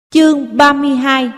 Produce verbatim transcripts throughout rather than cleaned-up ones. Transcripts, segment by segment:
Chương ba mươi hai.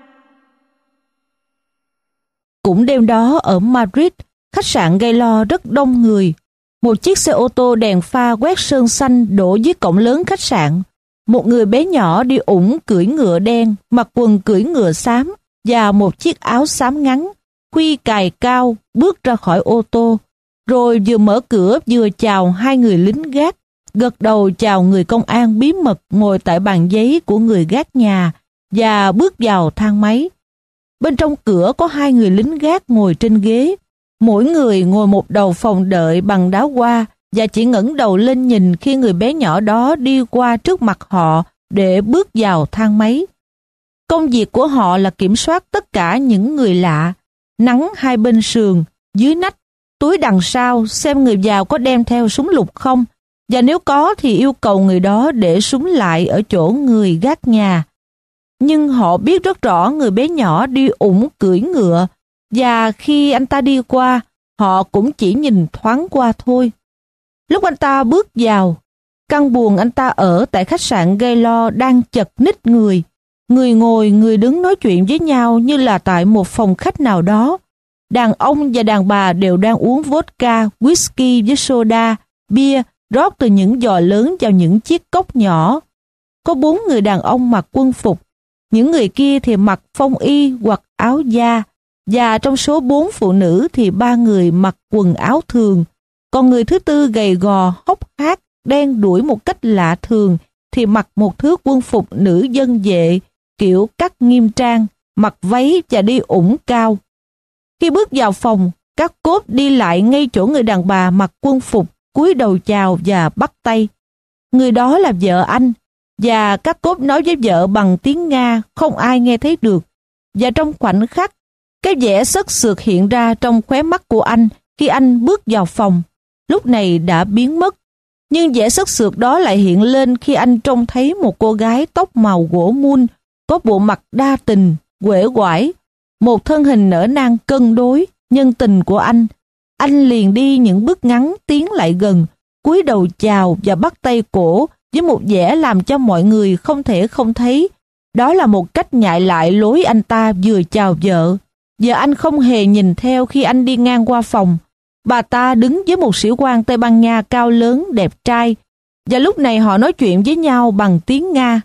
Cũng đêm đó ở Madrid, khách sạn Gaylord rất đông người. Một chiếc xe ô tô đèn pha quét sơn xanh đổ dưới cổng lớn khách sạn. Một người bé nhỏ đi ủng cưỡi ngựa đen, mặc quần cưỡi ngựa xám và một chiếc áo xám ngắn, khuy cài cao, bước ra khỏi ô tô. Rồi vừa mở cửa vừa chào hai người lính gác, gật đầu chào người công an bí mật ngồi tại bàn giấy của người gác nhà và bước vào thang máy. Bên trong cửa có hai người lính gác ngồi trên ghế, mỗi người ngồi một đầu phòng đợi bằng đá hoa và chỉ ngẩng đầu lên nhìn khi người bé nhỏ đó đi qua trước mặt họ để bước vào thang máy. Công việc của họ là kiểm soát tất cả những người lạ, nắn hai bên sườn, dưới nách, túi đằng sau xem người vào có đem theo súng lục không, và nếu có thì yêu cầu người đó để súng lại ở chỗ người gác nhà. Nhưng họ biết rất rõ người bé nhỏ đi ủng cưỡi ngựa, và khi anh ta đi qua, họ cũng chỉ nhìn thoáng qua thôi. Lúc anh ta bước vào, căn buồng anh ta ở tại khách sạn Gaylord đang chật ních người. Người ngồi, người đứng nói chuyện với nhau như là tại một phòng khách nào đó. Đàn ông và đàn bà đều đang uống vodka, whisky với soda, bia, rót từ những giò lớn vào những chiếc cốc nhỏ. Có bốn người đàn ông mặc quân phục, những người kia thì mặc phong y hoặc áo da, và trong số bốn phụ nữ thì ba người mặc quần áo thường, còn người thứ tư gầy gò, hốc hác, đen đuổi một cách lạ thường thì mặc một thứ quân phục nữ dân vệ, kiểu cắt nghiêm trang, mặc váy và đi ủng cao. Khi bước vào phòng, các cốt đi lại ngay chỗ người đàn bà mặc quân phục, cúi đầu chào và bắt tay. Người đó là vợ anh, và các cốt nói với vợ bằng tiếng Nga không ai nghe thấy được. Và trong khoảnh khắc, cái vẻ sất sượt hiện ra trong khóe mắt của anh khi anh bước vào phòng, lúc này đã biến mất. Nhưng vẻ sất sượt đó lại hiện lên khi anh trông thấy một cô gái tóc màu gỗ mun, có bộ mặt đa tình, uể oải, một thân hình nở nang cân đối, nhân tình của anh. Anh liền đi những bước ngắn tiến lại gần, cúi đầu chào và bắt tay cổ với một vẻ làm cho mọi người không thể không thấy. Đó là một cách nhại lại lối anh ta vừa chào vợ. Giờ anh không hề nhìn theo khi anh đi ngang qua phòng. Bà ta đứng với một sĩ quan Tây Ban Nha cao lớn, đẹp trai, và lúc này họ nói chuyện với nhau bằng tiếng Nga.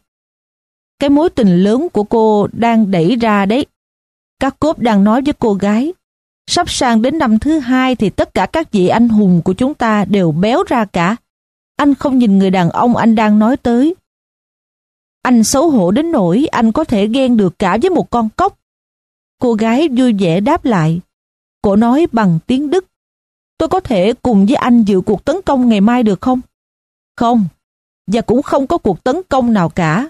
Cái mối tình lớn của cô đang đẩy ra đấy. Các cốp đang nói với cô gái. Sắp sang đến năm thứ hai thì tất cả các vị anh hùng của chúng ta đều béo ra cả. Anh không nhìn người đàn ông anh đang nói tới. Anh xấu hổ đến nỗi anh có thể ghen được cả với một con cóc. Cô gái vui vẻ đáp lại. Cô nói bằng tiếng Đức. Tôi có thể cùng với anh dự cuộc tấn công ngày mai được không? Không, và cũng không có cuộc tấn công nào cả.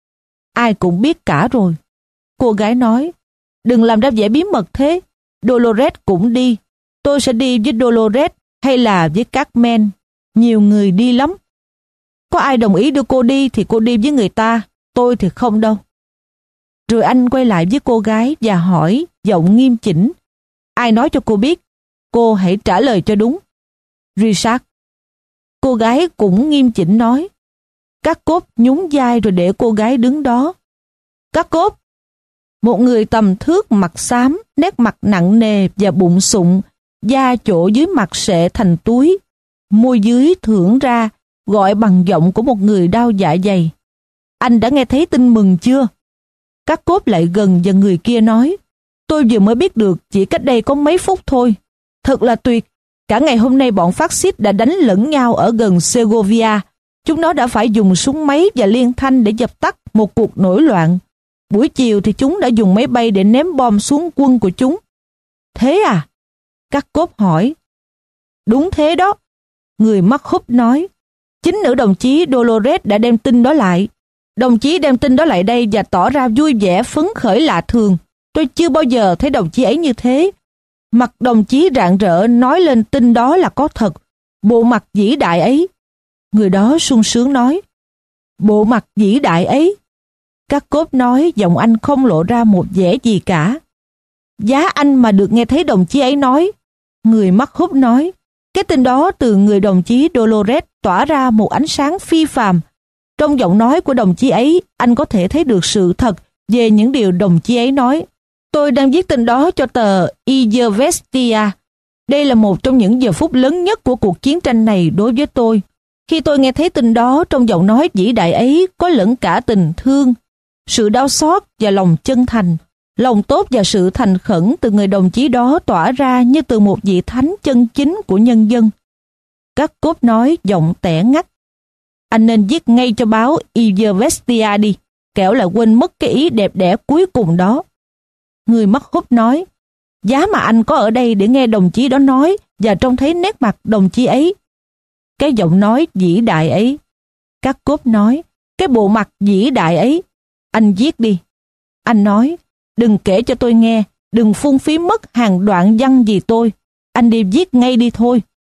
Ai cũng biết cả rồi. Cô gái nói, đừng làm ra vẻ bí mật thế. Dolores cũng đi. Tôi sẽ đi với Dolores hay là với Carmen. Nhiều người đi lắm. Có ai đồng ý đưa cô đi thì cô đi với người ta. Tôi thì không đâu. Rồi anh quay lại với cô gái và hỏi, giọng nghiêm chỉnh. Ai nói cho cô biết? Cô hãy trả lời cho đúng. Richard. Cô gái cũng nghiêm chỉnh nói. Các cốp nhún vai rồi để cô gái đứng đó. Các cốp. Một người tầm thước mặt xám, nét mặt nặng nề và bụng sụng, da chỗ dưới mặt sệ thành túi, môi dưới thưởng ra, gọi bằng giọng của một người đau dạ dày. Anh đã nghe thấy tin mừng chưa? Các cốp lại gần và người kia nói. Tôi vừa mới biết được chỉ cách đây có mấy phút thôi. Thật là tuyệt. Cả ngày hôm nay bọn phát xít đã đánh lẫn nhau ở gần Segovia. Chúng nó đã phải dùng súng máy và liên thanh để dập tắt một cuộc nổi loạn. Buổi chiều thì chúng đã dùng máy bay để ném bom xuống quân của chúng. Thế à? Các cốp hỏi. Đúng thế đó. Người mắc húp nói. Chính nữ đồng chí Dolores đã đem tin đó lại. Đồng chí đem tin đó lại đây và tỏ ra vui vẻ phấn khởi lạ thường. Tôi chưa bao giờ thấy đồng chí ấy như thế. Mặt đồng chí rạng rỡ nói lên tin đó là có thật. Bộ mặt vĩ đại ấy. Người đó sung sướng nói. Bộ mặt vĩ đại ấy. Các cốp nói giọng anh không lộ ra một vẻ gì cả. Giá anh mà được nghe thấy đồng chí ấy nói. Người mắc húp nói. Cái tin đó từ người đồng chí Dolores tỏa ra một ánh sáng phi phàm. Trong giọng nói của đồng chí ấy, anh có thể thấy được sự thật về những điều đồng chí ấy nói. Tôi đang viết tin đó cho tờ Izvestia. Đây là một trong những giờ phút lớn nhất của cuộc chiến tranh này đối với tôi. Khi tôi nghe thấy tin đó, trong giọng nói vĩ đại ấy có lẫn cả tình thương, sự đau xót và lòng chân thành. Lòng tốt và sự thành khẩn từ người đồng chí đó tỏa ra như từ một vị thánh chân chính của nhân dân. Các cốt nói giọng tẻ ngắt. Anh nên viết ngay cho báo Izvestia đi, kẻo lại quên mất cái ý đẹp đẽ cuối cùng đó. Người mắc húp nói, giá mà anh có ở đây để nghe đồng chí đó nói và trông thấy nét mặt đồng chí ấy. Cái giọng nói vĩ đại ấy. Các cốt nói, cái bộ mặt vĩ đại ấy. Anh viết đi. Anh nói, đừng kể cho tôi nghe, đừng phung phí mất hàng đoạn văn gì tôi. Anh đi viết ngay đi thôi.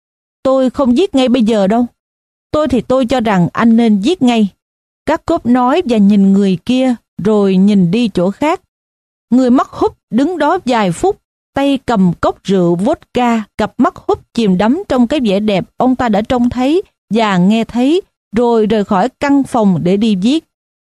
Tôi không viết ngay bây giờ đâu. Tôi thì tôi cho rằng anh nên viết ngay. Các cốt nói và nhìn người kia, rồi nhìn đi chỗ khác. Người mắc húp đứng đó vài phút, tay cầm cốc rượu vodka, cặp mắt húp chìm đắm trong cái vẻ đẹp ông ta đã trông thấy và nghe thấy, rồi rời khỏi căn phòng để đi viết.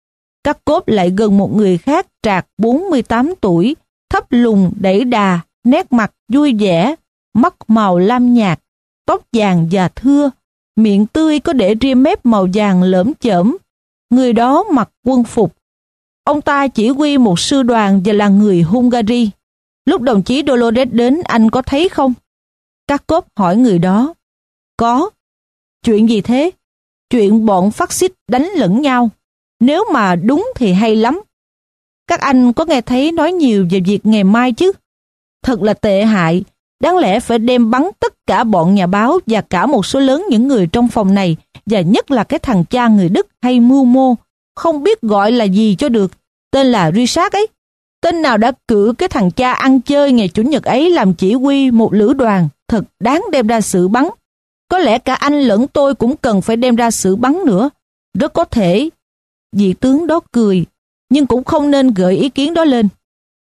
Các cốt lại gần một người khác trạc bốn mươi tám tuổi, thấp lùn đẩy đà, nét mặt vui vẻ, mắt màu lam nhạt, tóc vàng và thưa, miệng tươi có để ria mép màu vàng lởm chởm. Người đó mặc quân phục. Ông ta chỉ huy một sư đoàn và là người Hungary. Lúc đồng chí Dolores đến, anh có thấy không? Các cốp hỏi người đó. Có. Chuyện gì thế? Chuyện bọn phát xít đánh lẫn nhau. Nếu mà đúng thì hay lắm. Các anh có nghe thấy nói nhiều về việc ngày mai chứ? Thật là tệ hại. Đáng lẽ phải đem bắn tất cả bọn nhà báo và cả một số lớn những người trong phòng này, và nhất là cái thằng cha người Đức hay mưu mô, không biết gọi là gì cho được, tên là Richard ấy. Tên nào đã cử cái thằng cha ăn chơi ngày Chủ nhật ấy làm chỉ huy một lữ đoàn, thật đáng đem ra xử bắn. Có lẽ cả anh lẫn tôi cũng cần phải đem ra xử bắn nữa. Rất có thể. Vị tướng đó cười, nhưng cũng không nên gợi ý kiến đó lên.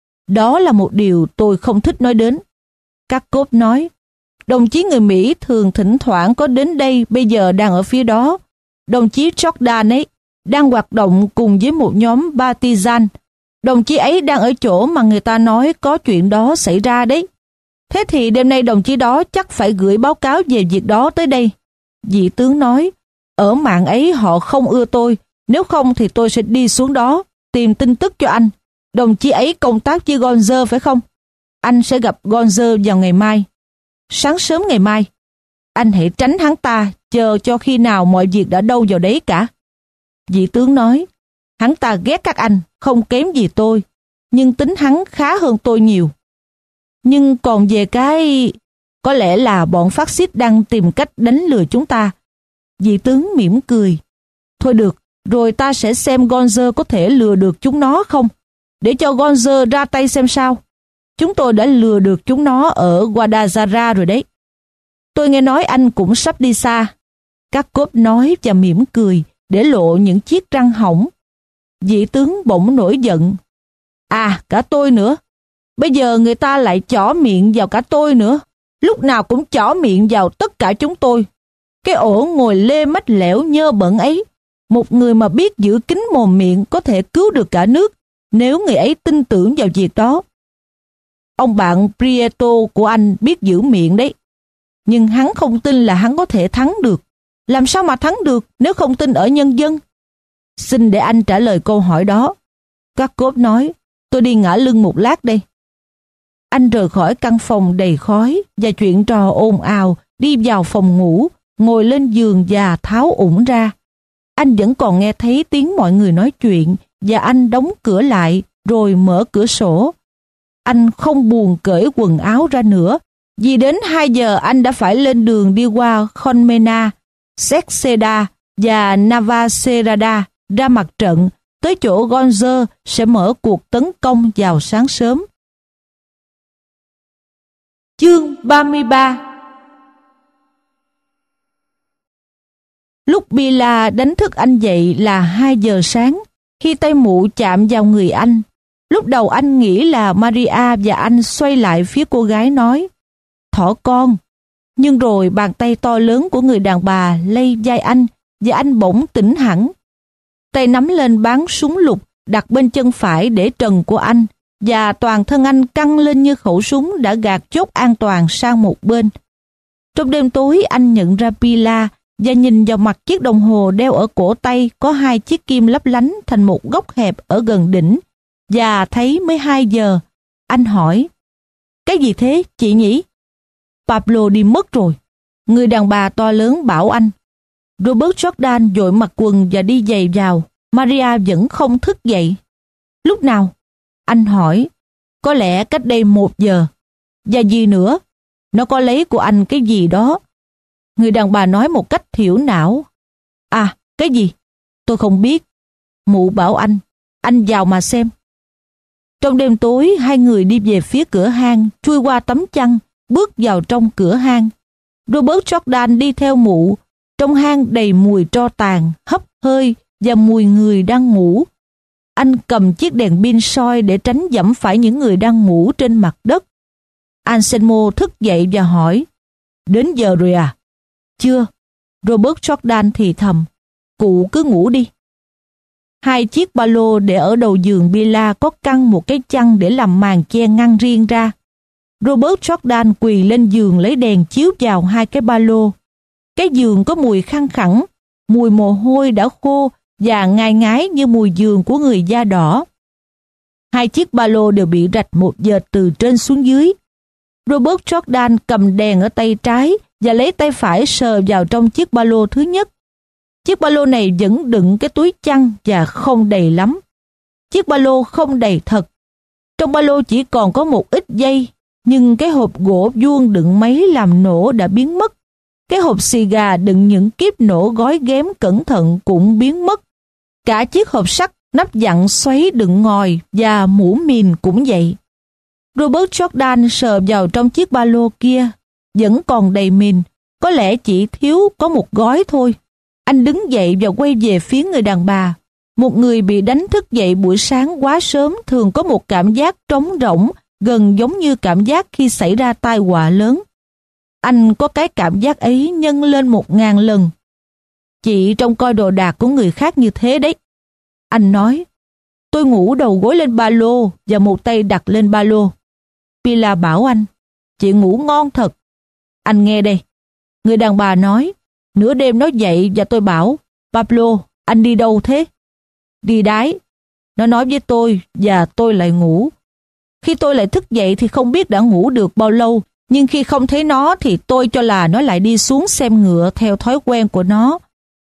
Đó là một điều tôi không thích nói đến. Các cốt nói, đồng chí người Mỹ thường thỉnh thoảng có đến đây, bây giờ đang ở phía đó. Đồng chí Jordan ấy đang hoạt động cùng với một nhóm Partizan. Đồng chí ấy đang ở chỗ mà người ta nói có chuyện đó xảy ra đấy. Thế thì đêm nay đồng chí đó chắc phải gửi báo cáo về việc đó tới đây. Vị tướng nói, ở mạng ấy họ không ưa tôi, nếu không thì tôi sẽ đi xuống đó, tìm tin tức cho anh. Đồng chí ấy công tác với Gonzer phải không? Anh sẽ gặp Gonzer vào ngày mai. Sáng sớm ngày mai. Anh hãy tránh hắn ta, chờ cho khi nào mọi việc đã đâu vào đấy cả. Vị tướng nói, hắn ta ghét các anh, không kém gì tôi, nhưng tính hắn khá hơn tôi nhiều. Nhưng còn về cái... Có lẽ là bọn phát xít đang tìm cách đánh lừa chúng ta. Vị tướng mỉm cười. Thôi được, rồi ta sẽ xem Gonzer có thể lừa được chúng nó không. Để cho Gonzer ra tay xem sao. Chúng tôi đã lừa được chúng nó ở Guadalajara rồi đấy. Tôi nghe nói anh cũng sắp đi xa. Các cốp nói và mỉm cười, để lộ những chiếc răng hỏng. Vị tướng bỗng nổi giận. À, cả tôi nữa. Bây giờ người ta lại chỏ miệng vào cả tôi nữa. Lúc nào cũng chỏ miệng vào tất cả chúng tôi. Cái ổ ngồi lê mách lẻo nhơ bẩn ấy. Một người mà biết giữ kín mồm miệng có thể cứu được cả nước, nếu người ấy tin tưởng vào việc đó. Ông bạn Prieto của anh biết giữ miệng đấy. Nhưng hắn không tin là hắn có thể thắng được. Làm sao mà thắng được nếu không tin ở nhân dân? Xin để anh trả lời câu hỏi đó. Các cốp nói, tôi đi ngả lưng một lát đây. Anh rời khỏi căn phòng đầy khói và chuyện trò ồn ào, đi vào phòng ngủ, ngồi lên giường và tháo ủng ra. Anh vẫn còn nghe thấy tiếng mọi người nói chuyện và anh đóng cửa lại rồi mở cửa sổ. Anh không buồn cởi quần áo ra nữa, vì đến hai giờ anh đã phải lên đường đi qua Colmena, Sexeda và Navacerrada ra mặt trận, tới chỗ Gonzer sẽ mở cuộc tấn công vào sáng sớm. Chương ba mươi ba. Lúc Bila đánh thức anh dậy là hai giờ sáng, khi tay mụ chạm vào người anh. Lúc đầu anh nghĩ là Maria và anh xoay lại phía cô gái nói, thỏ con. Nhưng rồi bàn tay to lớn của người đàn bà lay vai anh và anh bỗng tỉnh hẳn. tay nắm lên bán súng lục đặt bên chân phải để trần của anh, và toàn thân anh căng lên như khẩu súng đã gạt chốt an toàn sang một bên. Trong đêm tối, anh nhận ra Pilar và nhìn vào mặt chiếc đồng hồ đeo ở cổ tay có hai chiếc kim lấp lánh thành một góc hẹp ở gần đỉnh, và thấy mới hai giờ. Anh hỏi, cái gì thế chị nhỉ? Pablo đi mất rồi, người đàn bà to lớn bảo anh. Robert Jordan vội mặc quần và đi giày vào. Maria vẫn không thức dậy. Lúc nào? Anh hỏi. Có lẽ cách đây một giờ. Và gì nữa? Nó có lấy của anh cái gì đó. Người đàn bà nói một cách thiểu não. À, cái gì? Tôi không biết. Mụ bảo anh. Anh vào mà xem. Trong đêm tối, hai người đi về phía cửa hang, chui qua tấm chăn, bước vào trong cửa hang. Robert Jordan đi theo mụ. Trong hang đầy mùi tro tàn, hấp hơi và mùi người đang ngủ. Anh cầm chiếc đèn pin soi để tránh giẫm phải những người đang ngủ trên mặt đất. Anselmo thức dậy và hỏi, đến giờ rồi à? Chưa. Robert Jordan thì thầm, cụ cứ ngủ đi. Hai chiếc ba lô để ở đầu giường Pilar có căng một cái chăn để làm màn che ngăn riêng ra. Robert Jordan quỳ lên giường lấy đèn chiếu vào hai cái ba lô. Cái giường có mùi khăng khẳng, mùi mồ hôi đã khô và ngai ngái như mùi giường của người da đỏ. Hai chiếc ba lô đều bị rạch một vệt từ trên xuống dưới. Robert Jordan cầm đèn ở tay trái và lấy tay phải sờ vào trong chiếc ba lô thứ nhất. Chiếc ba lô này vẫn đựng cái túi chăn và không đầy lắm. Chiếc ba lô không đầy thật. Trong ba lô chỉ còn có một ít dây, nhưng cái hộp gỗ vuông đựng máy làm nổ đã biến mất. Cái hộp xì gà đựng những kíp nổ gói ghém cẩn thận cũng biến mất. Cả chiếc hộp sắt nắp dặn xoáy đựng ngòi và mũ mìn cũng vậy. Robert Jordan sờ vào trong chiếc ba lô kia, vẫn còn đầy mìn, có lẽ chỉ thiếu có một gói thôi. Anh đứng dậy và quay về phía người đàn bà. Một người bị đánh thức dậy buổi sáng quá sớm thường có một cảm giác trống rỗng, gần giống như cảm giác khi xảy ra tai họa lớn. Anh có cái cảm giác ấy nhân lên một ngàn lần. Chị trông coi đồ đạc của người khác như thế đấy. Anh nói, tôi ngủ đầu gối lên ba lô và một tay đặt lên ba lô. Pilar bảo anh, chị ngủ ngon thật. Anh nghe đây. Người đàn bà nói, nửa đêm nó dậy và tôi bảo, Pablo, anh đi đâu thế? Đi đái. Nó nói với tôi và tôi lại ngủ. Khi tôi lại thức dậy thì không biết đã ngủ được bao lâu, nhưng khi không thấy nó thì tôi cho là nó lại đi xuống xem ngựa theo thói quen của nó.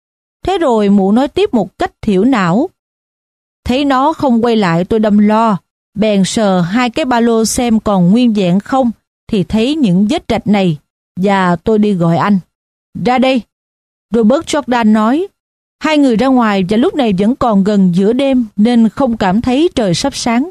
Thế rồi mụ nói tiếp một cách thiểu não. Thấy nó không quay lại tôi đâm lo, bèn sờ hai cái ba lô xem còn nguyên vẹn không, thì thấy những vết rạch này, và tôi đi gọi anh. Ra đây. Robert Jordan nói. Hai người ra ngoài và lúc này vẫn còn gần giữa đêm nên không cảm thấy trời sắp sáng.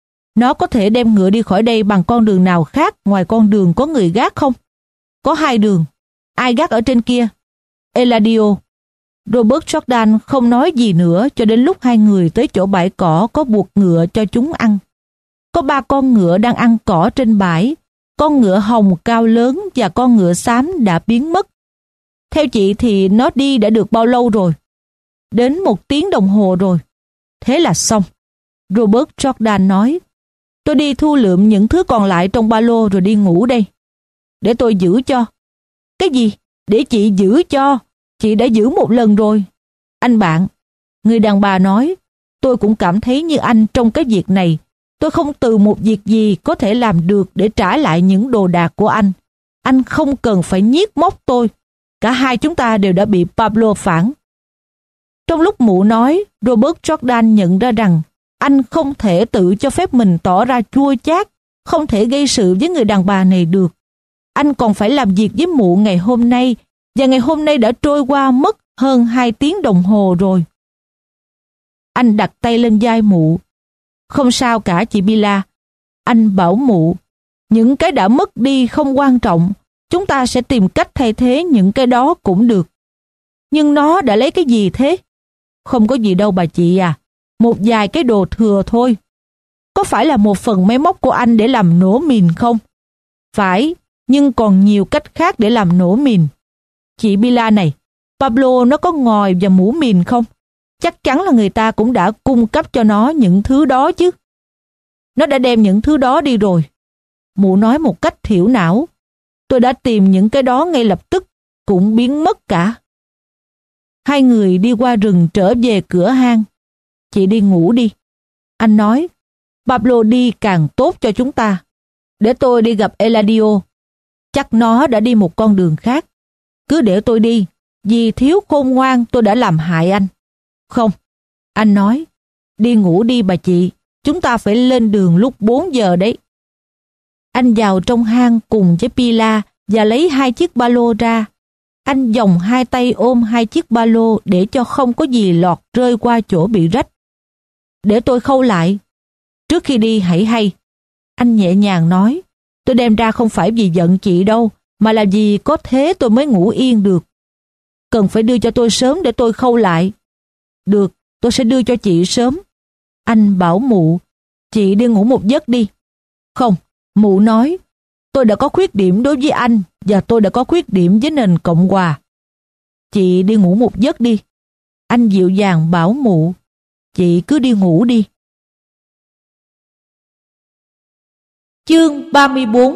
Nó có thể đem ngựa đi khỏi đây bằng con đường nào khác ngoài con đường có người gác không? Có hai đường. Ai gác ở trên kia? Eladio. Robert Jordan không nói gì nữa cho đến lúc hai người tới chỗ bãi cỏ có buộc ngựa cho chúng ăn. Có ba con ngựa đang ăn cỏ trên bãi. Con ngựa hồng cao lớn và con ngựa xám đã biến mất. Theo chị thì nó đi đã được bao lâu rồi? Đến một tiếng đồng hồ rồi. Thế là xong. Robert Jordan nói. Tôi đi thu lượm những thứ còn lại trong ba lô rồi đi ngủ đây. Để tôi giữ cho. Cái gì? Để chị giữ cho. Chị đã giữ một lần rồi. Anh bạn, người đàn bà nói, tôi cũng cảm thấy như anh trong cái việc này. Tôi không từ một việc gì có thể làm được để trả lại những đồ đạc của anh. Anh không cần phải nhiếc móc tôi. Cả hai chúng ta đều đã bị Pablo phản. Trong lúc mụ nói, Robert Jordan nhận ra rằng anh không thể tự cho phép mình tỏ ra chua chát, không thể gây sự với người đàn bà này được. Anh còn phải làm việc với mụ ngày hôm nay, và ngày hôm nay đã trôi qua mất hơn hai tiếng đồng hồ rồi. Anh đặt tay lên vai mụ. Không sao cả chị Pilar. Anh bảo mụ, những cái đã mất đi không quan trọng, chúng ta sẽ tìm cách thay thế những cái đó cũng được. Nhưng nó đã lấy cái gì thế? Không có gì đâu bà chị à, một vài cái đồ thừa thôi. Có phải là một phần máy móc của anh để làm nổ mìn không? Phải, nhưng còn nhiều cách khác để làm nổ mìn. Chị Pilar này, Pablo nó có ngòi và mũ mìn không? chắc chắn là người ta cũng đã cung cấp cho nó những thứ đó chứ. Nó đã đem những thứ đó đi rồi. Mụ nói một cách thiểu não. Tôi đã tìm những cái đó ngay lập tức, cũng biến mất cả. Hai người đi qua rừng trở về cửa hang. Chị đi ngủ đi. Anh nói, Pablo đi càng tốt cho chúng ta. Để tôi đi gặp Eladio. Chắc nó đã đi một con đường khác. Cứ để tôi đi, vì thiếu khôn ngoan tôi đã làm hại anh. Không, anh nói, đi ngủ đi bà chị, chúng ta phải lên đường lúc bốn giờ đấy. Anh vào trong hang cùng với Pilar và lấy hai chiếc ba lô ra. Anh vòng hai tay ôm hai chiếc ba lô để cho không có gì lọt rơi qua chỗ bị rách. Để tôi khâu lại. Trước khi đi hãy hay. Anh nhẹ nhàng nói, tôi đem ra không phải vì giận chị đâu, mà là vì có thế tôi mới ngủ yên được. Cần phải đưa cho tôi sớm để tôi khâu lại. Được, tôi sẽ đưa cho chị sớm. Anh bảo mụ, chị đi ngủ một giấc đi. Không, mụ nói, tôi đã có khuyết điểm đối với anh và tôi đã có khuyết điểm với nền Cộng hòa. Chị đi ngủ một giấc đi. Anh dịu dàng bảo mụ, chị cứ đi ngủ đi. Chương ba mươi bốn.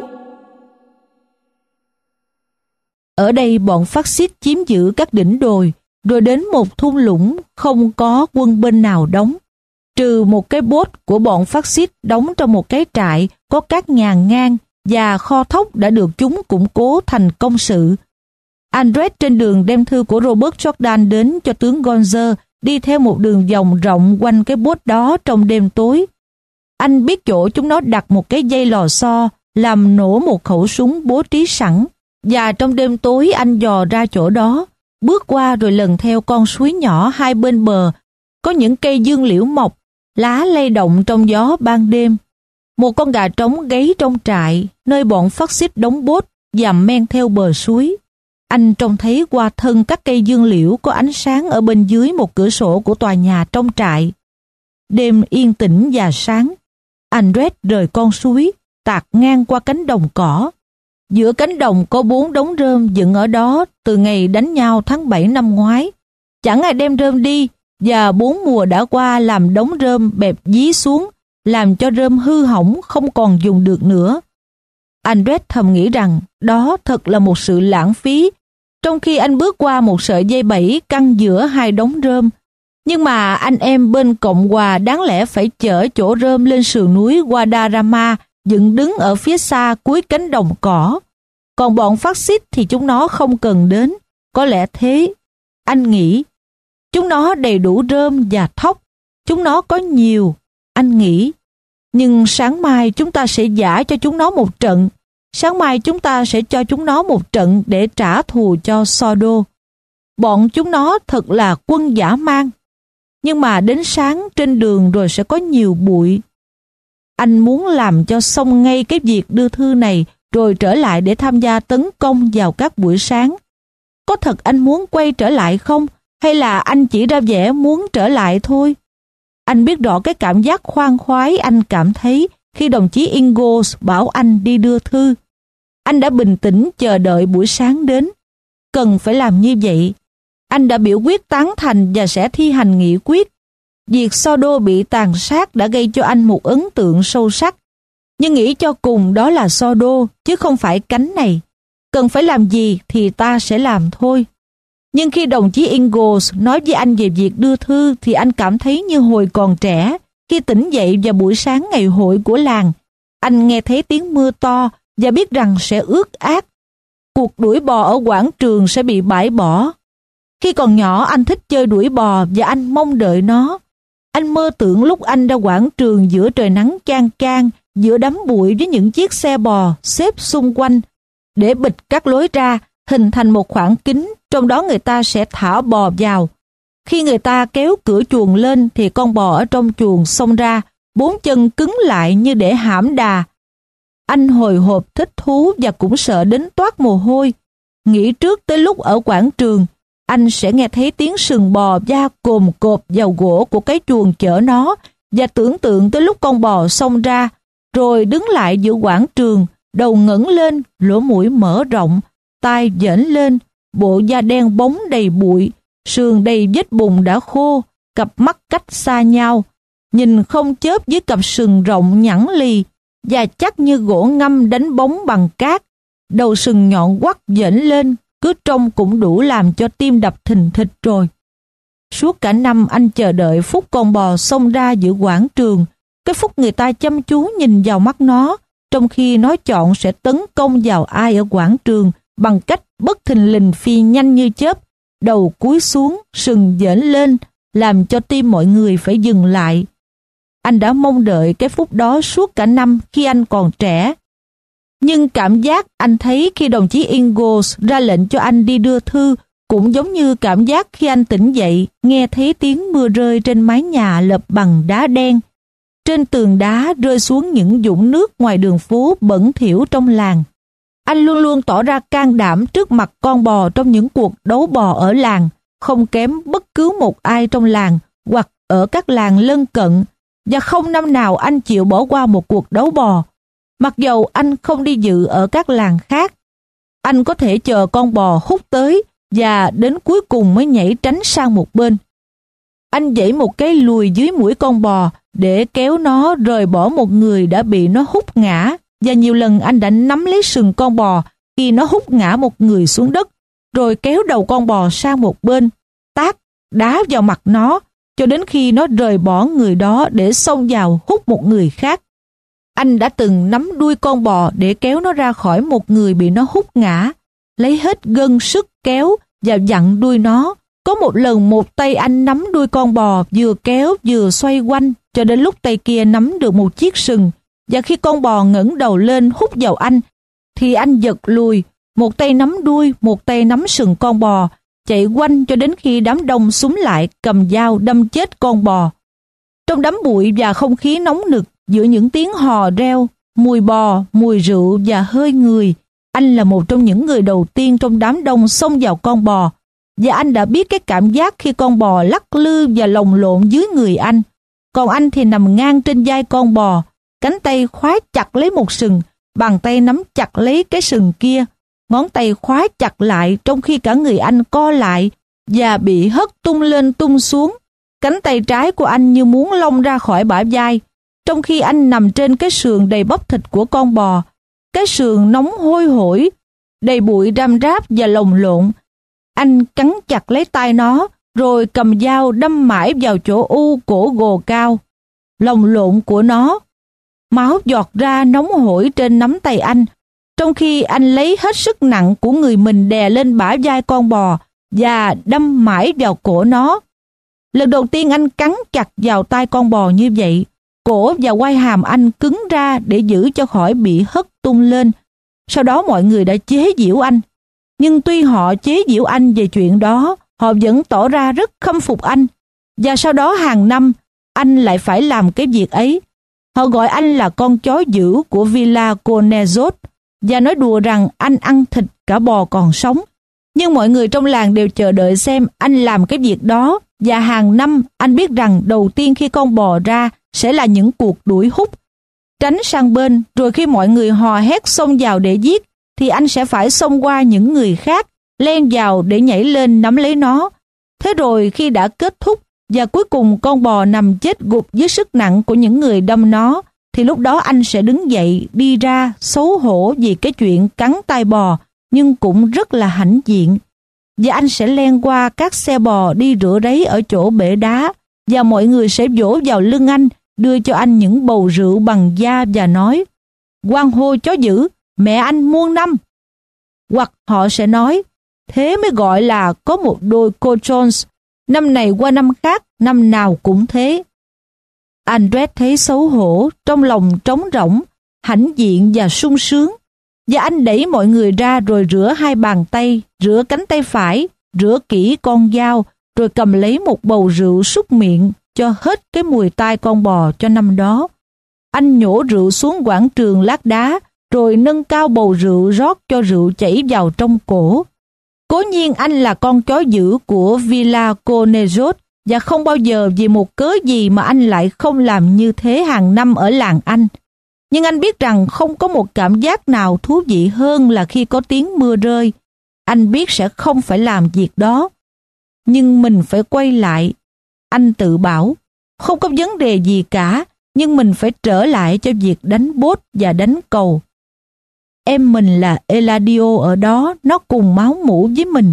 Ở đây bọn phát xít chiếm giữ các đỉnh đồi, rồi đến một thung lũng không có quân binh nào đóng, trừ một cái bốt của bọn phát xít đóng trong một cái trại có các ngàn ngang và kho thóc đã được chúng củng cố thành công sự. Andres trên đường đem thư của Robert Jordan đến cho tướng Gonzer, đi theo một đường vòng rộng quanh cái bốt đó trong đêm tối. Anh biết chỗ chúng nó đặt một cái dây lò xo làm nổ một khẩu súng bố trí sẵn, và trong đêm tối anh dò ra chỗ đó, bước qua rồi lần theo con suối nhỏ hai bên bờ, có những cây dương liễu mọc, lá lay động trong gió ban đêm. Một con gà trống gáy trong trại, nơi bọn phát xít đóng bốt, dằm men theo bờ suối. Anh trông thấy qua thân các cây dương liễu có ánh sáng ở bên dưới một cửa sổ của tòa nhà trong trại. Đêm yên tĩnh và sáng, Andres rời con suối, tạt ngang qua cánh đồng cỏ. Giữa cánh đồng có bốn đống rơm dựng ở đó từ ngày đánh nhau tháng bảy năm ngoái. Chẳng ai đem rơm đi, và bốn mùa đã qua làm đống rơm bẹp dí xuống, làm cho rơm hư hỏng không còn dùng được nữa. Andres thầm nghĩ rằng đó thật là một sự lãng phí, trong khi anh bước qua một sợi dây bẫy căng giữa hai đống rơm. Nhưng mà anh em bên Cộng hòa đáng lẽ phải chở chỗ rơm lên sườn núi Guadarrama, dựng đứng ở phía xa cuối cánh đồng cỏ. Còn bọn phát xít thì chúng nó không cần đến. Có lẽ thế. Anh nghĩ. Chúng nó đầy đủ rơm và thóc. Chúng nó có nhiều. Anh nghĩ. Nhưng sáng mai chúng ta sẽ giã cho chúng nó một trận. Sáng mai chúng ta sẽ cho chúng nó một trận để trả thù cho Sordo. Bọn chúng nó thật là quân dã man. Nhưng mà đến sáng trên đường rồi sẽ có nhiều bụi. Anh muốn làm cho xong ngay cái việc đưa thư này rồi trở lại để tham gia tấn công vào các buổi sáng. Có thật anh muốn quay trở lại không? Hay là anh chỉ ra vẻ muốn trở lại thôi? Anh biết rõ cái cảm giác khoan khoái anh cảm thấy khi đồng chí Ingalls bảo anh đi đưa thư. Anh đã bình tĩnh chờ đợi buổi sáng đến. Cần phải làm như vậy. Anh đã biểu quyết tán thành và sẽ thi hành nghị quyết. Việc Sordo bị tàn sát đã gây cho anh một ấn tượng sâu sắc. Nhưng nghĩ cho cùng đó là Sordo, chứ không phải cánh này. Cần phải làm gì thì ta sẽ làm thôi. Nhưng khi đồng chí Ingalls nói với anh về việc đưa thư thì anh cảm thấy như hồi còn trẻ. Khi tỉnh dậy vào buổi sáng ngày hội của làng, anh nghe thấy tiếng mưa to và biết rằng sẽ ướt át. Cuộc đuổi bò ở quảng trường sẽ bị bãi bỏ. Khi còn nhỏ anh thích chơi đuổi bò và anh mong đợi nó. Anh mơ tưởng lúc anh ra quảng trường giữa trời nắng chang chang, giữa đám bụi với những chiếc xe bò xếp xung quanh, để bịch các lối ra, hình thành một khoảng kính, trong đó người ta sẽ thả bò vào. Khi người ta kéo cửa chuồng lên thì con bò ở trong chuồng xông ra, bốn chân cứng lại như để hãm đà. Anh hồi hộp thích thú và cũng sợ đến toát mồ hôi. Nghĩ trước tới lúc ở quảng trường, anh sẽ nghe thấy tiếng sừng bò da cồm cộp vào gỗ của cái chuồng chở nó, và tưởng tượng tới lúc con bò xông ra, rồi đứng lại giữa quảng trường, đầu ngẩng lên, lỗ mũi mở rộng, tai vểnh lên, bộ da đen bóng đầy bụi, sườn đầy vết bùn đã khô, cặp mắt cách xa nhau, nhìn không chớp dưới cặp sừng rộng nhẵn lì và chắc như gỗ ngâm đánh bóng bằng cát. Đầu sừng nhọn quắt dễn lên, cứ trông cũng đủ làm cho tim đập thình thịch rồi. Suốt cả năm anh chờ đợi phút con bò xông ra giữa quảng trường, cái phút người ta chăm chú nhìn vào mắt nó, trong khi nó chọn sẽ tấn công vào ai ở quảng trường bằng cách bất thình lình phi nhanh như chớp, đầu cúi xuống, sừng dễn lên, làm cho tim mọi người phải dừng lại. Anh đã mong đợi cái phút đó suốt cả năm khi anh còn trẻ. Nhưng cảm giác anh thấy khi đồng chí Ingalls ra lệnh cho anh đi đưa thư cũng giống như cảm giác khi anh tỉnh dậy nghe thấy tiếng mưa rơi trên mái nhà lợp bằng đá đen. Trên tường đá rơi xuống những vũng nước ngoài đường phố bẩn thỉu trong làng. Anh luôn luôn tỏ ra can đảm trước mặt con bò trong những cuộc đấu bò ở làng, không kém bất cứ một ai trong làng hoặc ở các làng lân cận, và không năm nào anh chịu bỏ qua một cuộc đấu bò. Mặc dầu anh không đi dự ở các làng khác, anh có thể chờ con bò hút tới và đến cuối cùng mới nhảy tránh sang một bên. Anh giãy một cái lùi dưới mũi con bò để kéo nó rời bỏ một người đã bị nó hút ngã, và nhiều lần anh đã nắm lấy sừng con bò khi nó hút ngã một người xuống đất, rồi kéo đầu con bò sang một bên, tát, đá vào mặt nó, cho đến khi nó rời bỏ người đó để xông vào hút một người khác. Anh đã từng nắm đuôi con bò để kéo nó ra khỏi một người bị nó hút ngã, lấy hết gân sức kéo và vặn đuôi nó. Có một lần một tay anh nắm đuôi con bò vừa kéo vừa xoay quanh cho đến lúc tay kia nắm được một chiếc sừng, và khi con bò ngẩng đầu lên hút vào anh thì anh giật lùi, một tay nắm đuôi, một tay nắm sừng con bò, chạy quanh cho đến khi đám đông xúm lại cầm dao đâm chết con bò. Trong đám bụi và không khí nóng nực, giữa những tiếng hò reo, mùi bò, mùi rượu và hơi người, anh là một trong những người đầu tiên trong đám đông xông vào con bò, và anh đã biết cái cảm giác khi con bò lắc lư và lồng lộn dưới người anh. Còn anh thì nằm ngang trên vai con bò, cánh tay khóa chặt lấy một sừng, bàn tay nắm chặt lấy cái sừng kia, ngón tay khóa chặt lại trong khi cả người anh co lại và bị hất tung lên tung xuống. Cánh tay trái của anh như muốn lông ra khỏi bả vai, trong khi anh nằm trên cái sườn đầy bắp thịt của con bò. Cái sườn nóng hôi hổi, đầy bụi răm ráp và lồng lộn. Anh cắn chặt lấy tay nó, rồi cầm dao đâm mãi vào chỗ u cổ gồ cao, lồng lộn của nó. Máu giọt ra nóng hổi trên nắm tay anh, trong khi anh lấy hết sức nặng của người mình đè lên bả vai con bò và đâm mãi vào cổ nó. Lần đầu tiên anh cắn chặt vào tay con bò như vậy, cổ và quai hàm anh cứng ra để giữ cho khỏi bị hất tung lên. Sau đó mọi người đã chế giễu anh. Nhưng tuy họ chế giễu anh về chuyện đó, họ vẫn tỏ ra rất khâm phục anh. Và sau đó hàng năm, anh lại phải làm cái việc ấy. Họ gọi anh là con chó dữ của Villa Conezot và nói đùa rằng anh ăn thịt cả bò còn sống. Nhưng mọi người trong làng đều chờ đợi xem anh làm cái việc đó, và hàng năm anh biết rằng đầu tiên khi con bò ra sẽ là những cuộc đuổi hút. Tránh sang bên, rồi khi mọi người hò hét xông vào để giết, thì anh sẽ phải xông qua những người khác, len vào để nhảy lên nắm lấy nó. Thế rồi khi đã kết thúc, và cuối cùng con bò nằm chết gục dưới sức nặng của những người đâm nó, thì lúc đó anh sẽ đứng dậy đi ra xấu hổ vì cái chuyện cắn tay bò, nhưng cũng rất là hãnh diện. Và anh sẽ len qua các xe bò đi rửa ráy ở chỗ bể đá, và mọi người sẽ vỗ vào lưng anh, đưa cho anh những bầu rượu bằng da và nói: "Hoan hô chó dữ, mẹ anh muôn năm." Hoặc họ sẽ nói: "Thế mới gọi là có một đôi cô Jones, năm này qua năm khác, năm nào cũng thế." Andret thấy xấu hổ, trong lòng trống rỗng, hãnh diện và sung sướng. Và anh đẩy mọi người ra rồi rửa hai bàn tay, rửa cánh tay phải, rửa kỹ con dao, rồi cầm lấy một bầu rượu súc miệng cho hết cái mùi tai con bò cho năm đó. Anh nhổ rượu xuống quảng trường lát đá, rồi nâng cao bầu rượu rót cho rượu chảy vào trong cổ. Cố nhiên anh là con chó dữ của Villa Conezot, và không bao giờ vì một cớ gì mà anh lại không làm như thế hàng năm ở làng anh. Nhưng anh biết rằng không có một cảm giác nào thú vị hơn là khi có tiếng mưa rơi. Anh biết sẽ không phải làm việc đó. Nhưng mình phải quay lại. Anh tự bảo, không có vấn đề gì cả, nhưng mình phải trở lại cho việc đánh bốt và đánh cầu. Em mình là Eladio ở đó, nó cùng máu mủ với mình.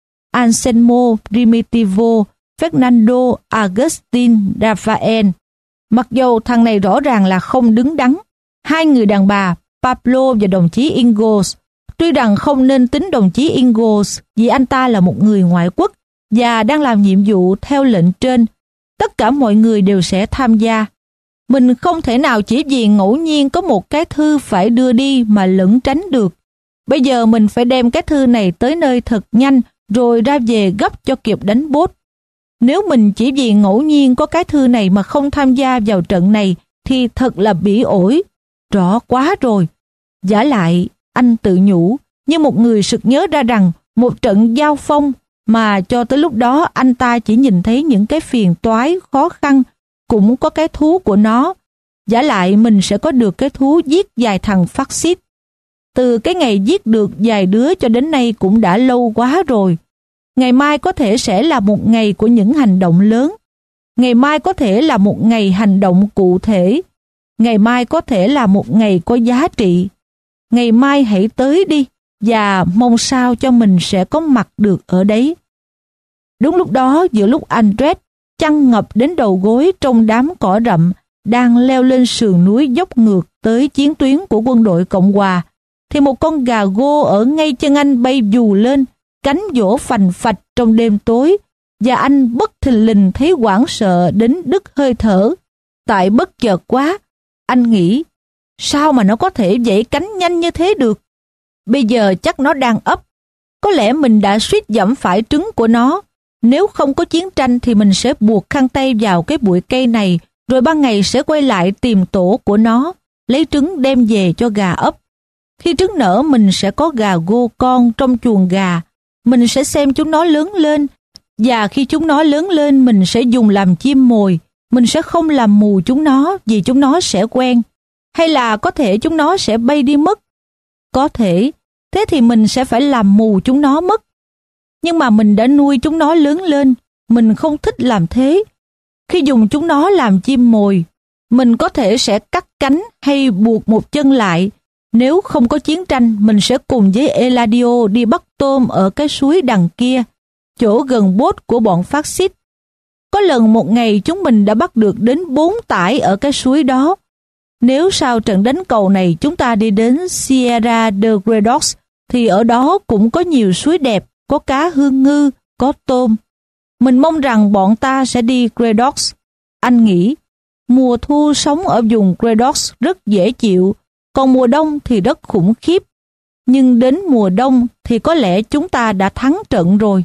Anselmo Primitivo, Fernando Agustin Rafael. Mặc dầu thằng này rõ ràng là không đứng đắn, hai người đàn bà, Pablo và đồng chí Ingles, tuy rằng không nên tính đồng chí Ingles vì anh ta là một người ngoại quốc và đang làm nhiệm vụ theo lệnh trên, tất cả mọi người đều sẽ tham gia. Mình không thể nào chỉ vì ngẫu nhiên có một cái thư phải đưa đi mà lẩn tránh được. Bây giờ mình phải đem cái thư này tới nơi thật nhanh rồi ra về gấp cho kịp đánh bốt. Nếu mình chỉ vì ngẫu nhiên có cái thư này mà không tham gia vào trận này thì thật là bỉ ổi. Rõ quá rồi. Vả lại, anh tự nhủ, như một người sực nhớ ra rằng một trận giao phong mà cho tới lúc đó anh ta chỉ nhìn thấy những cái phiền toái, khó khăn, cũng có cái thú của nó. Vả lại mình sẽ có được cái thú giết vài thằng phát xít. Từ cái ngày giết được vài đứa cho đến nay cũng đã lâu quá rồi. Ngày mai có thể sẽ là một ngày của những hành động lớn. Ngày mai có thể là một ngày hành động cụ thể. Ngày mai có thể là một ngày có giá trị. Ngày mai hãy tới đi và mong sao cho mình sẽ có mặt được ở đấy. Đúng lúc đó, giữa lúc Andres chăn ngập đến đầu gối trong đám cỏ rậm đang leo lên sườn núi dốc ngược tới chiến tuyến của quân đội Cộng hòa, thì một con gà gô ở ngay chân anh bay dù lên, cánh vỗ phành phạch trong đêm tối, và anh bất thình lình thấy hoảng sợ đến đứt hơi thở. Tại bất chợt quá, anh nghĩ, sao mà nó có thể vẫy cánh nhanh như thế được? Bây giờ chắc nó đang ấp. Có lẽ mình đã suýt giẫm phải trứng của nó. Nếu không có chiến tranh thì mình sẽ buộc khăn tay vào cái bụi cây này, rồi ban ngày sẽ quay lại tìm tổ của nó, lấy trứng đem về cho gà ấp. Khi trứng nở mình sẽ có gà gô con trong chuồng gà. Mình sẽ xem chúng nó lớn lên, và khi chúng nó lớn lên mình sẽ dùng làm chim mồi. Mình sẽ không làm mù chúng nó vì chúng nó sẽ quen. Hay là có thể chúng nó sẽ bay đi mất. Có thể, thế thì mình sẽ phải làm mù chúng nó mất. Nhưng mà mình đã nuôi chúng nó lớn lên, mình không thích làm thế. Khi dùng chúng nó làm chim mồi, mình có thể sẽ cắt cánh hay buộc một chân lại. Nếu không có chiến tranh, mình sẽ cùng với Eladio đi bắt tôm ở cái suối đằng kia, chỗ gần bốt của bọn phát xít. Có lần một ngày chúng mình đã bắt được đến bốn tải ở cái suối đó. Nếu sau trận đánh cầu này chúng ta đi đến Sierra de Gredos, thì ở đó cũng có nhiều suối đẹp, có cá hương ngư, có tôm. Mình mong rằng bọn ta sẽ đi Gredos. Anh nghĩ, mùa thu sống ở vùng Gredos rất dễ chịu, còn mùa đông thì rất khủng khiếp. Nhưng đến mùa đông thì có lẽ chúng ta đã thắng trận rồi.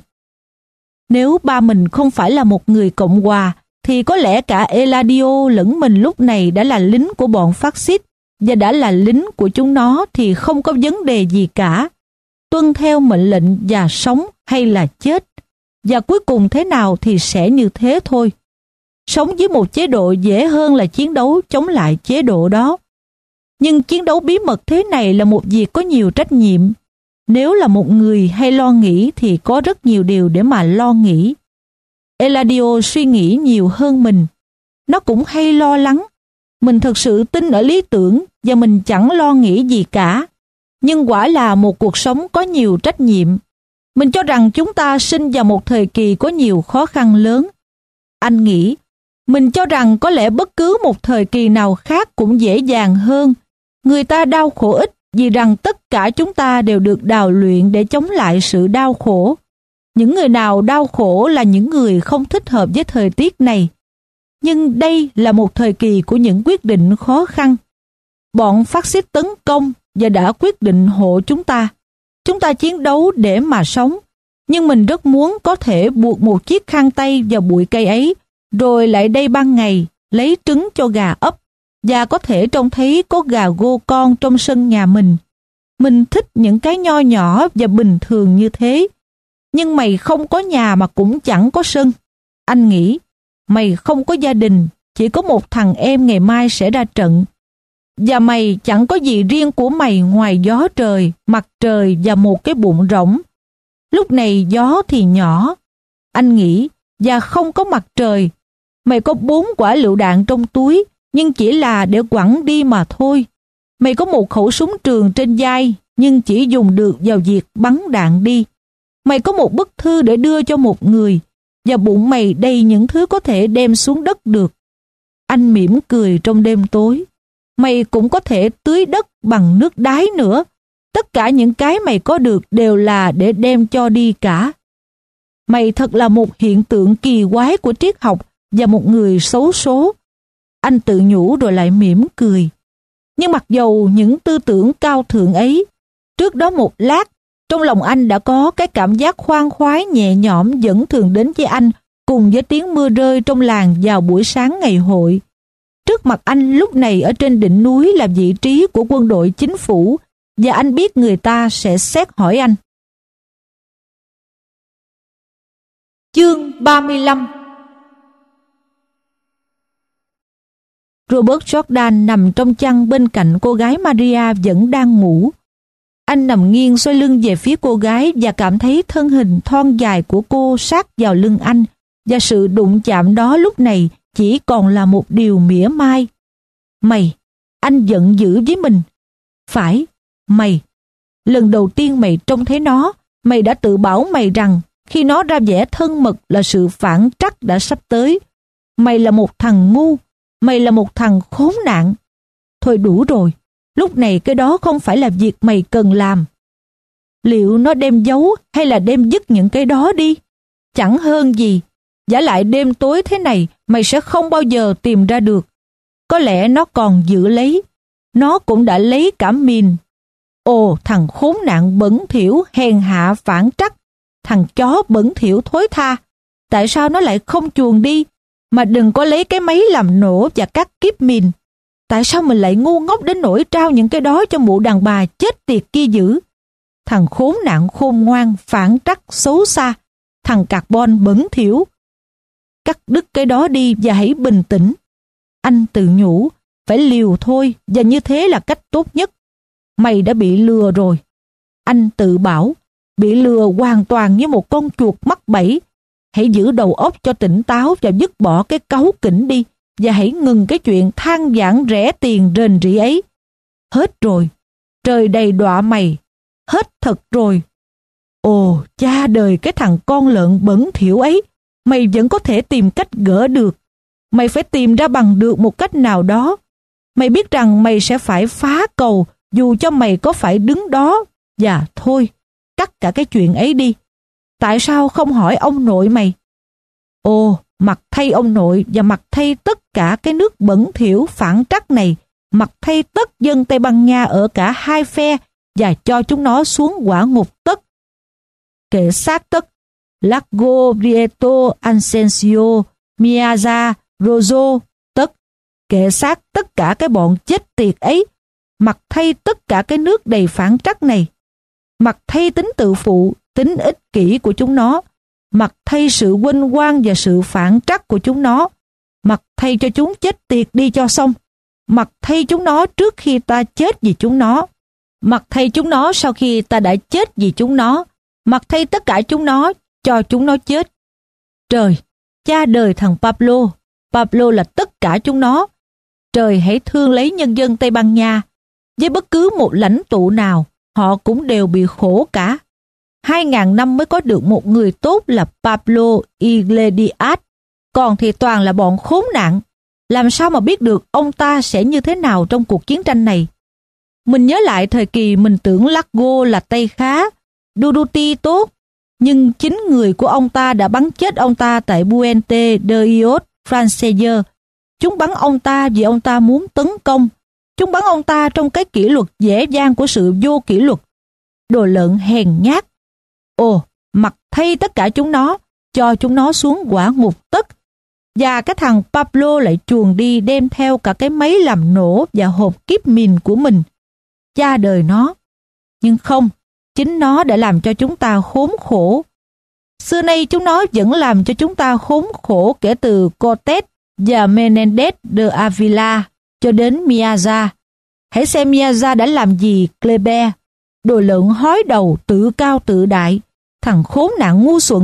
Nếu ba mình không phải là một người Cộng hòa, thì có lẽ cả Eladio lẫn mình lúc này đã là lính của bọn phát xít, và đã là lính của chúng nó thì không có vấn đề gì cả. Tuân theo mệnh lệnh và sống hay là chết. Và cuối cùng thế nào thì sẽ như thế thôi. Sống dưới một chế độ dễ hơn là chiến đấu chống lại chế độ đó. Nhưng chiến đấu bí mật thế này là một việc có nhiều trách nhiệm. Nếu là một người hay lo nghĩ thì có rất nhiều điều để mà lo nghĩ. Eladio suy nghĩ nhiều hơn mình. Nó cũng hay lo lắng. Mình thực sự tin ở lý tưởng và mình chẳng lo nghĩ gì cả. Nhưng quả là một cuộc sống có nhiều trách nhiệm. Mình cho rằng chúng ta sinh vào một thời kỳ có nhiều khó khăn lớn. Anh nghĩ, mình cho rằng có lẽ bất cứ một thời kỳ nào khác cũng dễ dàng hơn. Người ta đau khổ ít vì rằng tất cả chúng ta đều được đào luyện để chống lại sự đau khổ. Những người nào đau khổ là những người không thích hợp với thời tiết này. Nhưng đây là một thời kỳ của những quyết định khó khăn. Bọn phát xít tấn công và đã quyết định hộ chúng ta. Chúng ta chiến đấu để mà sống. Nhưng mình rất muốn có thể buộc một chiếc khăn tay vào bụi cây ấy, rồi lại đây ban ngày lấy trứng cho gà ấp, và có thể trông thấy có gà gô con trong sân nhà mình. Mình thích những cái nho nhỏ và bình thường như thế. Nhưng mày không có nhà mà cũng chẳng có sân. Anh nghĩ, mày không có gia đình, chỉ có một thằng em ngày mai sẽ ra trận. Và mày chẳng có gì riêng của mày ngoài gió trời, mặt trời và một cái bụng rỗng. Lúc này gió thì nhỏ. Anh nghĩ, và không có mặt trời. Mày có bốn quả lựu đạn trong túi, nhưng chỉ là để quẳng đi mà thôi. Mày có một khẩu súng trường trên vai, nhưng chỉ dùng được vào việc bắn đạn đi. Mày có một bức thư để đưa cho một người, và bụng mày đầy những thứ có thể đem xuống đất được. Anh mỉm cười trong đêm tối. Mày cũng có thể tưới đất bằng nước đái nữa. Tất cả những cái mày có được đều là để đem cho đi cả. Mày thật là một hiện tượng kỳ quái của triết học và một người xấu số. Anh tự nhủ rồi lại mỉm cười. Nhưng mặc dầu những tư tưởng cao thượng ấy, trước đó một lát, trong lòng anh đã có cái cảm giác khoan khoái nhẹ nhõm vẫn thường đến với anh cùng với tiếng mưa rơi trong làng vào buổi sáng ngày hội. Trước mặt anh lúc này ở trên đỉnh núi là vị trí của quân đội chính phủ, và anh biết người ta sẽ xét hỏi anh. Chương ba mươi lăm. Robert Jordan nằm trong chăn bên cạnh cô gái Maria vẫn đang ngủ. Anh nằm nghiêng xoay lưng về phía cô gái và cảm thấy thân hình thon dài của cô sát vào lưng anh, và sự đụng chạm đó lúc này chỉ còn là một điều mỉa mai. Mày, anh giận dữ với mình. Phải, mày. Lần đầu tiên mày trông thấy nó, mày đã tự bảo mày rằng khi nó ra vẻ thân mật là sự phản trắc đã sắp tới. Mày là một thằng ngu, mày là một thằng khốn nạn. Thôi đủ rồi, lúc này cái đó không phải là việc mày cần làm. Liệu nó đem giấu hay là đem dứt những cái đó đi? Chẳng hơn gì. Vả lại đêm tối thế này mày sẽ không bao giờ tìm ra được. Có lẽ nó còn giữ lấy. Nó cũng đã lấy cả mình. Ồ, thằng khốn nạn bẩn thỉu, hèn hạ phản trắc. Thằng chó bẩn thỉu thối tha. Tại sao nó lại không chuồn đi? Mà đừng có lấy cái máy làm nổ và cắt kíp mìn. Tại sao mình lại ngu ngốc đến nỗi trao những cái đó cho mụ đàn bà chết tiệt kia giữ? Thằng khốn nạn khôn ngoan, phản trắc, xấu xa. Thằng carbon bẩn thỉu. Cắt đứt cái đó đi và hãy bình tĩnh. Anh tự nhủ, phải liều thôi, và như thế là cách tốt nhất. Mày đã bị lừa rồi. Anh tự bảo, bị lừa hoàn toàn như một con chuột mắc bẫy. Hãy giữ đầu óc cho tỉnh táo và dứt bỏ cái cáu kỉnh đi, và hãy ngừng cái chuyện than vãn rẻ tiền rền rĩ ấy. Hết rồi, trời đầy đọa mày, hết thật rồi. Ồ, cha đời cái thằng con lợn bẩn thỉu ấy, mày vẫn có thể tìm cách gỡ được. Mày phải tìm ra bằng được một cách nào đó. Mày biết rằng mày sẽ phải phá cầu dù cho mày có phải đứng đó. Và thôi, cắt cả cái chuyện ấy đi. Tại sao không hỏi ông nội mày? Ồ, mặc thay ông nội và mặc thay tất cả cái nước bẩn thỉu phản trắc này, mặc thay tất dân Tây Ban Nha ở cả hai phe và cho chúng nó xuống quả ngục tất. Kệ xác tất, Largo, Prieto, Asensio, Miaza, Rojo, tất. Kệ xác tất cả cái bọn chết tiệt ấy, mặc thay tất cả cái nước đầy phản trắc này, mặc thay tính tự phụ, tính ích kỷ của chúng nó, mặc thay sự vinh quang và sự phản trắc của chúng nó, mặc thay cho chúng chết tiệt đi cho xong, mặc thay chúng nó trước khi ta chết vì chúng nó, mặc thay chúng nó sau khi ta đã chết vì chúng nó, mặc thay tất cả chúng nó cho chúng nó chết. Trời, cha đời thằng Pablo, Pablo là tất cả chúng nó. Trời hãy thương lấy nhân dân Tây Ban Nha. Với bất cứ một lãnh tụ nào, họ cũng đều bị khổ cả. Hai ngàn năm mới có được một người tốt là Pablo Iglesias, còn thì toàn là bọn khốn nạn. Làm sao mà biết được ông ta sẽ như thế nào trong cuộc chiến tranh này? Mình nhớ lại thời kỳ mình tưởng Largo là Tây khá, Durruti tốt, nhưng chính người của ông ta đã bắn chết ông ta tại Puente de Ios, Francia. Chúng bắn ông ta vì ông ta muốn tấn công. Chúng bắn ông ta trong cái kỷ luật dễ dàng của sự vô kỷ luật. Đồ lợn hèn nhát. Ồ, mặc thay tất cả chúng nó, cho chúng nó xuống quả ngục tất. Và cái thằng Pablo lại chuồn đi đem theo cả cái máy làm nổ và hộp kíp mìn của mình. Cha đời nó. Nhưng không, chính nó đã làm cho chúng ta khốn khổ. Xưa nay chúng nó vẫn làm cho chúng ta khốn khổ kể từ Cortés và Menendez de Avila cho đến Miaza. Hãy xem Miaza đã làm gì Kleber, đồ lợn hói đầu tự cao tự đại, thằng khốn nạn ngu xuẩn.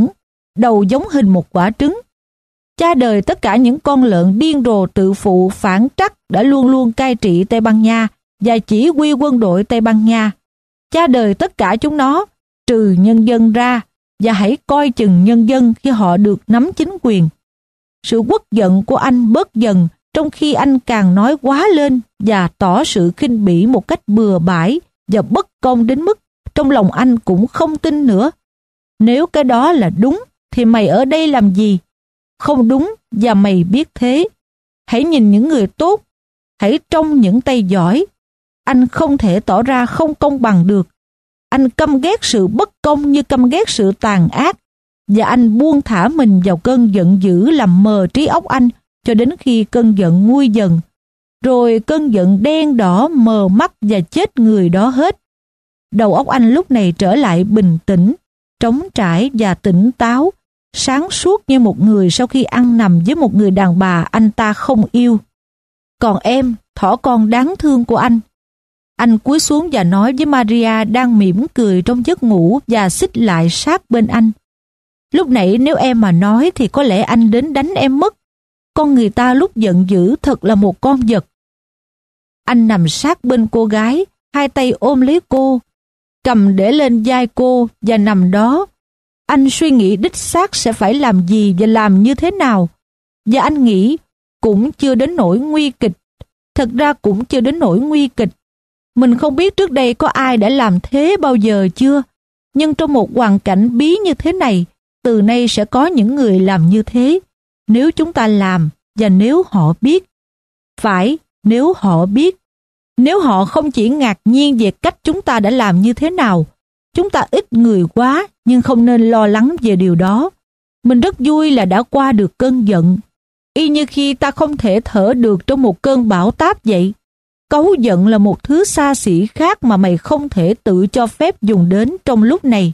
đầu giống hình một quả trứng. Cha đời tất cả những con lợn điên rồ tự phụ phản trắc đã luôn luôn cai trị Tây Ban Nha và chỉ huy quân đội Tây Ban Nha. Cha đời tất cả chúng nó, trừ nhân dân ra, và hãy coi chừng nhân dân khi họ được nắm chính quyền. Sự uất giận của anh bớt dần, trong khi anh càng nói quá lên và tỏ sự khinh bỉ một cách bừa bãi và bất công đến mức trong lòng anh cũng không tin nữa. Nếu cái đó là đúng, thì mày ở đây làm gì? Không đúng, và mày biết thế. Hãy nhìn những người tốt, hãy trông những tay giỏi. Anh không thể tỏ ra không công bằng được. Anh căm ghét sự bất công như căm ghét sự tàn ác, và anh buông thả mình vào cơn giận dữ làm mờ trí óc anh cho đến khi cơn giận nguôi dần. Rồi cơn giận đen đỏ mờ mắt và chết người đó hết. Đầu óc anh lúc này trở lại bình tĩnh, trống trải và tỉnh táo, sáng suốt như một người sau khi ăn nằm với một người đàn bà anh ta không yêu. Còn em, thỏ con đáng thương của anh. Anh cúi xuống và nói với Maria đang mỉm cười trong giấc ngủ và xích lại sát bên anh. Lúc nãy nếu em mà nói thì có lẽ anh đến đánh em mất. Con người ta lúc giận dữ thật là một con vật. Anh nằm sát bên cô gái, hai tay ôm lấy cô, cầm để lên vai cô và nằm đó. Anh suy nghĩ đích xác sẽ phải làm gì và làm như thế nào. Và anh nghĩ cũng chưa đến nỗi nguy kịch. Thật ra cũng chưa đến nỗi nguy kịch. Mình không biết trước đây có ai đã làm thế bao giờ chưa. Nhưng trong một hoàn cảnh bí như thế này, từ nay sẽ có những người làm như thế. Nếu chúng ta làm và nếu họ biết. Phải, nếu họ biết. Nếu họ không chỉ ngạc nhiên về cách chúng ta đã làm như thế nào. Chúng ta ít người quá, nhưng không nên lo lắng về điều đó. Mình rất vui là đã qua được cơn giận. Y như khi ta không thể thở được trong một cơn bão táp vậy. Cáu giận là một thứ xa xỉ khác mà mày không thể tự cho phép dùng đến trong lúc này.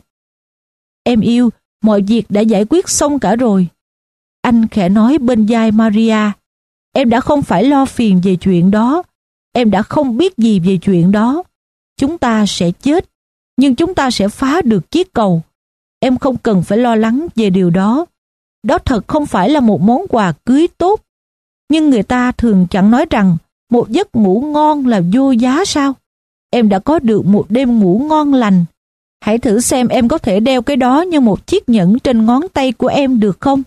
Em yêu, mọi việc đã giải quyết xong cả rồi. Anh khẽ nói bên vai Maria. Em đã không phải lo phiền về chuyện đó. Em đã không biết gì về chuyện đó. Chúng ta sẽ chết, nhưng chúng ta sẽ phá được chiếc cầu. Em không cần phải lo lắng về điều đó. Đó thật không phải là một món quà cưới tốt. Nhưng người ta thường chẳng nói rằng một giấc ngủ ngon là vô giá sao? Em đã có được một đêm ngủ ngon lành. Hãy thử xem em có thể đeo cái đó như một chiếc nhẫn trên ngón tay của em được không?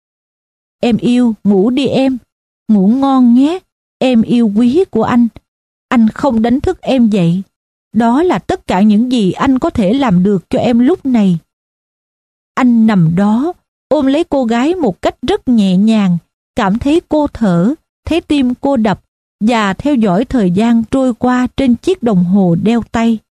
Em yêu, ngủ đi em. Ngủ ngon nhé, em yêu quý của anh. Anh không đánh thức em dậy. Đó là tất cả những gì anh có thể làm được cho em lúc này. Anh nằm đó, ôm lấy cô gái một cách rất nhẹ nhàng, cảm thấy cô thở, thấy tim cô đập và theo dõi thời gian trôi qua trên chiếc đồng hồ đeo tay.